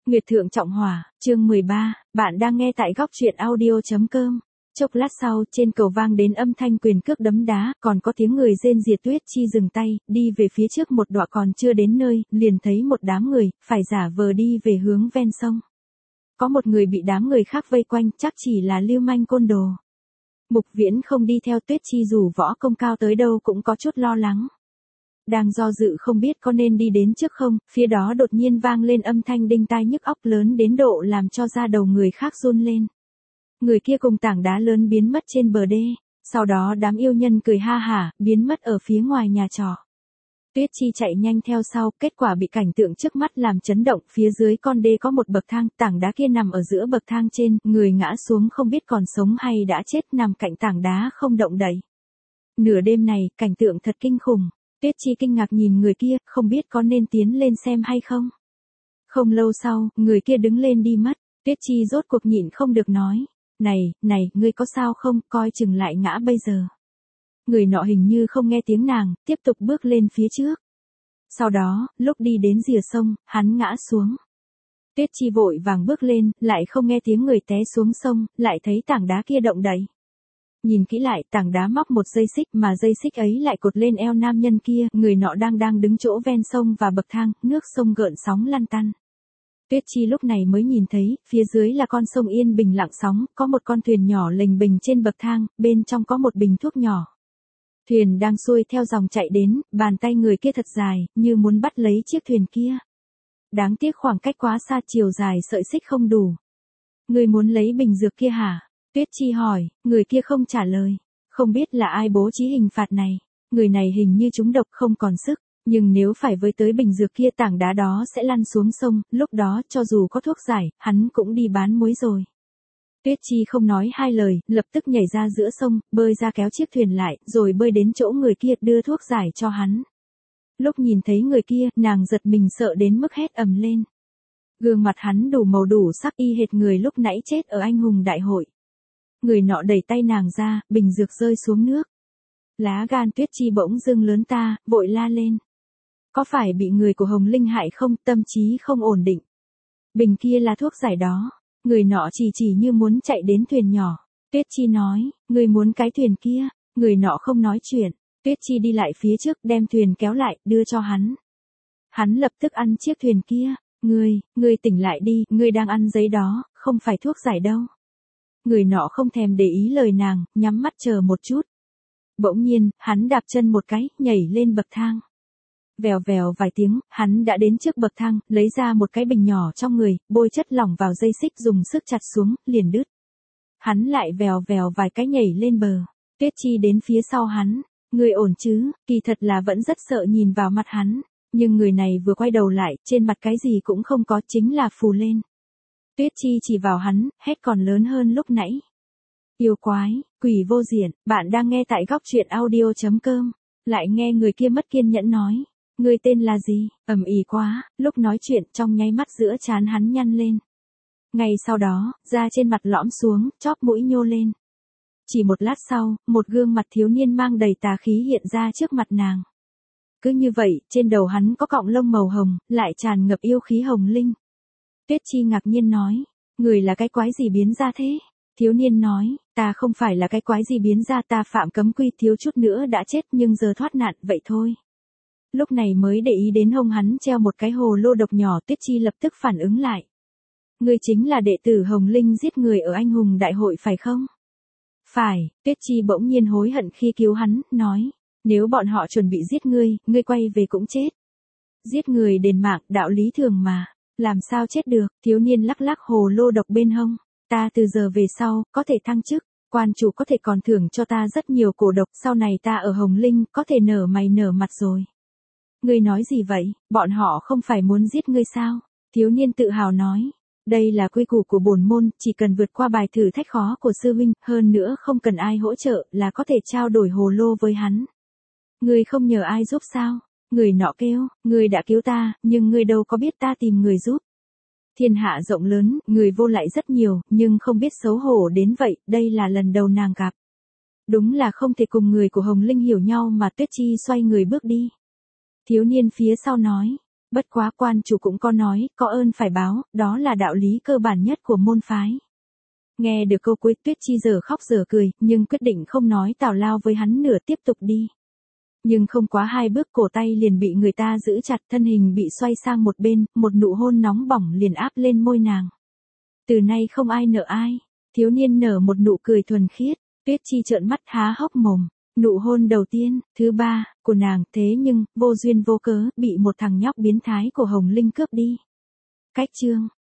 Nguyệt Thượng Trọng Hỏa, chương 13, bạn đang nghe tại góc truyện audio.com. Chốc lát sau, trên cầu vang đến âm thanh quyền cước đấm đá, còn có tiếng người rên rỉ. Tuyết Chi dừng tay, đi về phía trước một đoạn còn chưa đến nơi, liền thấy một đám người, phải giả vờ đi về hướng ven sông. Có một người bị đám người khác vây quanh, chắc chỉ là lưu manh côn đồ. Mục Viễn không đi theo Tuyết Chi dù võ công cao tới đâu cũng có chút lo lắng. Đang do dự không biết có nên đi đến trước không, phía đó đột nhiên vang lên âm thanh đinh tai nhức óc lớn đến độ làm cho da đầu người khác run lên. Người kia cùng tảng đá lớn biến mất trên bờ đê, sau đó đám yêu nhân cười ha hả, biến mất ở phía ngoài nhà trọ. Tuyết Chi chạy nhanh theo sau, kết quả bị cảnh tượng trước mắt làm chấn động. Phía dưới con đê có một bậc thang, tảng đá kia nằm ở giữa bậc thang trên, người ngã xuống không biết còn sống hay đã chết, nằm cạnh tảng đá không động đậy. Nửa đêm này, cảnh tượng thật kinh khủng. Tuyết Chi kinh ngạc nhìn người kia, không biết có nên tiến lên xem hay không. Không lâu sau, người kia đứng lên đi mất. Tuyết Chi rốt cuộc nhịn không được nói. Này, ngươi có sao không, coi chừng lại ngã bây giờ. Người nọ hình như không nghe tiếng nàng, tiếp tục bước lên phía trước. Sau đó, lúc đi đến rìa sông, hắn ngã xuống. Tuyết Chi vội vàng bước lên, lại không nghe tiếng người té xuống sông, lại thấy tảng đá kia động đậy. Nhìn kỹ lại, tảng đá móc một dây xích mà dây xích ấy lại cột lên eo nam nhân kia, người nọ đang đứng chỗ ven sông và bậc thang, nước sông gợn sóng lăn tăn. Tuyết Chi lúc này mới nhìn thấy, phía dưới là con sông yên bình lặng sóng, có một con thuyền nhỏ lềnh bình trên bậc thang, bên trong có một bình thuốc nhỏ. Thuyền đang xuôi theo dòng chạy đến, bàn tay người kia thật dài, như muốn bắt lấy chiếc thuyền kia. Đáng tiếc khoảng cách quá xa, chiều dài sợi xích không đủ. Ngươi muốn lấy bình dược kia hả? Tuyết Chi hỏi, người kia không trả lời. Không biết là ai bố trí hình phạt này. Người này hình như trúng độc không còn sức. Nhưng nếu phải với tới bình dược kia, tảng đá đó sẽ lăn xuống sông. Lúc đó cho dù có thuốc giải, hắn cũng đi bán muối rồi. Tuyết Chi không nói hai lời, lập tức nhảy ra giữa sông, bơi ra kéo chiếc thuyền lại, rồi bơi đến chỗ người kia, đưa thuốc giải cho hắn. Lúc nhìn thấy người kia, nàng giật mình sợ đến mức hét ầm lên. Gương mặt hắn đủ màu đủ sắc, y hệt người lúc nãy chết ở anh hùng đại hội. Người nọ đẩy tay nàng ra, bình dược rơi xuống nước. Lá gan Tuyết Chi bỗng dưng lớn ta, vội la lên. Có phải bị người của Hồng Linh hại không, tâm trí không ổn định. Bình kia là thuốc giải đó. Người nọ chỉ như muốn chạy đến thuyền nhỏ. Tuyết Chi nói, người muốn cái thuyền kia. Người nọ không nói chuyện. Tuyết Chi đi lại phía trước, đem thuyền kéo lại, đưa cho hắn. Hắn lập tức ăn chiếc thuyền kia. Ngươi tỉnh lại đi, ngươi đang ăn giấy đó, không phải thuốc giải đâu. Người nọ không thèm để ý lời nàng, nhắm mắt chờ một chút. Bỗng nhiên, hắn đạp chân một cái, nhảy lên bậc thang. Vèo vèo vài tiếng, hắn đã đến trước bậc thang, lấy ra một cái bình nhỏ trong người, bôi chất lỏng vào dây xích dùng sức chặt xuống, liền đứt. Hắn lại vèo vèo vài cái nhảy lên bờ. Tuyết Chi đến phía sau hắn. Người ổn chứ? Kỳ thật là vẫn rất sợ nhìn vào mặt hắn. Nhưng người này vừa quay đầu lại, trên mặt cái gì cũng không có, chính là phù lên. Tuyết Chi chỉ vào hắn, hét còn lớn hơn lúc nãy. Yêu quái, quỷ vô diện, bạn đang nghe tại góc truyện audio.com. Lại nghe người kia mất kiên nhẫn nói. Người tên là gì? Ầm ĩ quá, lúc nói chuyện trong nháy mắt giữa trán hắn nhăn lên. Ngay sau đó, da trên mặt lõm xuống, chóp mũi nhô lên. Chỉ một lát sau, một gương mặt thiếu niên mang đầy tà khí hiện ra trước mặt nàng. Cứ như vậy, trên đầu hắn có cọng lông màu hồng, lại tràn ngập yêu khí hồng linh. Tuyết Chi ngạc nhiên nói, người là cái quái gì biến ra thế? Thiếu niên nói, ta không phải là cái quái gì biến ra, ta phạm cấm quy, thiếu chút nữa đã chết nhưng giờ thoát nạn, vậy thôi. Lúc này mới để ý đến hông hắn treo một cái hồ lô độc nhỏ. Tuyết Chi lập tức phản ứng lại. Ngươi chính là đệ tử Hồng Linh giết người ở anh hùng đại hội phải không? Phải. Tuyết Chi bỗng nhiên hối hận khi cứu hắn, nói, nếu bọn họ chuẩn bị giết ngươi quay về cũng chết. Giết người đền mạng, đạo lý thường mà, làm sao chết được? Thiếu niên lắc lắc hồ lô độc bên hông. Ta từ giờ về sau, có thể thăng chức, quan chủ có thể còn thưởng cho ta rất nhiều cổ độc, sau này ta ở Hồng Linh, có thể nở mày nở mặt rồi. Ngươi nói gì vậy, bọn họ không phải muốn giết ngươi sao? Thiếu niên tự hào nói, đây là quy củ của bổn môn, chỉ cần vượt qua bài thử thách khó của sư huynh, hơn nữa không cần ai hỗ trợ, là có thể trao đổi hồ lô với hắn. Ngươi không nhờ ai giúp sao? Người nọ kêu, ngươi đã cứu ta, nhưng ngươi đâu có biết ta tìm người giúp. Thiên hạ rộng lớn, người vô lại rất nhiều, nhưng không biết xấu hổ đến vậy, đây là lần đầu nàng gặp. Đúng là không thể cùng người của Hồng Linh hiểu nhau mà. Tuyết Chi xoay người bước đi. Thiếu niên phía sau nói, Bất quá quan chủ cũng có nói, có ơn phải báo, đó là đạo lý cơ bản nhất của môn phái. Nghe được câu cuối Tuyết Chi giờ khóc giờ cười, nhưng quyết định không nói tào lao với hắn nữa, tiếp tục đi. Nhưng không quá 2 bước cổ tay liền bị người ta giữ chặt, thân hình bị xoay sang một bên, một nụ hôn nóng bỏng liền áp lên môi nàng. Từ nay không ai nợ ai, thiếu niên nở một nụ cười thuần khiết, Tuyết Chi trợn mắt há hốc mồm. Nụ hôn đầu tiên, thứ ba, của nàng, thế nhưng, vô duyên vô cớ, bị một thằng nhóc biến thái của Hồng Linh cướp đi. Cách chương